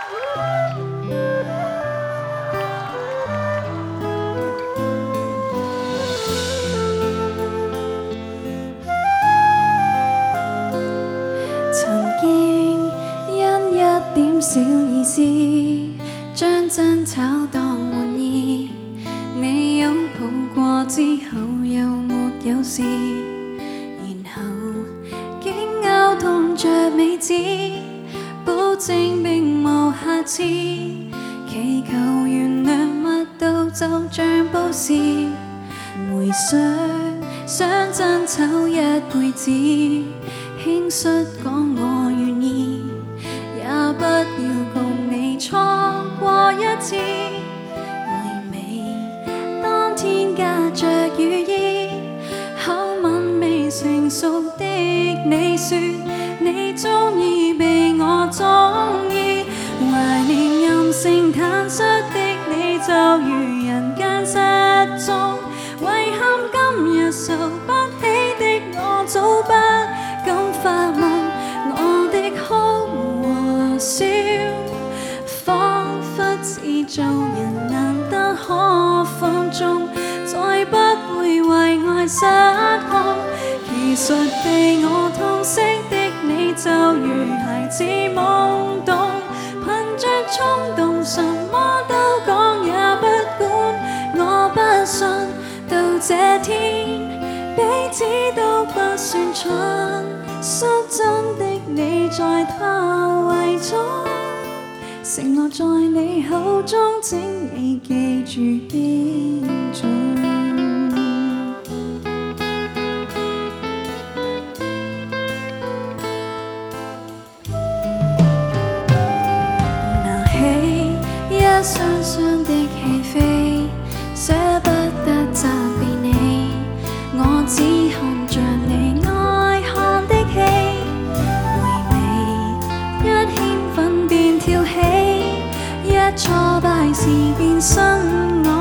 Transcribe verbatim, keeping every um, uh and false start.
小意思，將爭吵當玩意。你擁抱過之後又沒有事，然後竟拗痛着尾指，保證並無瑕疵。祈求原諒密到就像報時，回想想爭吵一輩子，輕率講我願意。也不要共你錯過一次，每每當天夾着雨衣，口吻未成熟的你說，你鍾意被我鍾意，懷念任性坦率的你就如人間失蹤，遺憾今日受不起的我早不敢發問，我的哭笑，彷彿只做人難得可放縱，再不會為愛失控。其實被我痛惜的你就如孩子懵懂，憑着衝動什麼都講也不管，我不信到這天彼此都不算蠢，率真的你在他懷中，承諾在你口中，請你記住標準。拿起一箱箱的戲飛，捨不得責備你，我只看着你愛看的戲。一挫敗時變身。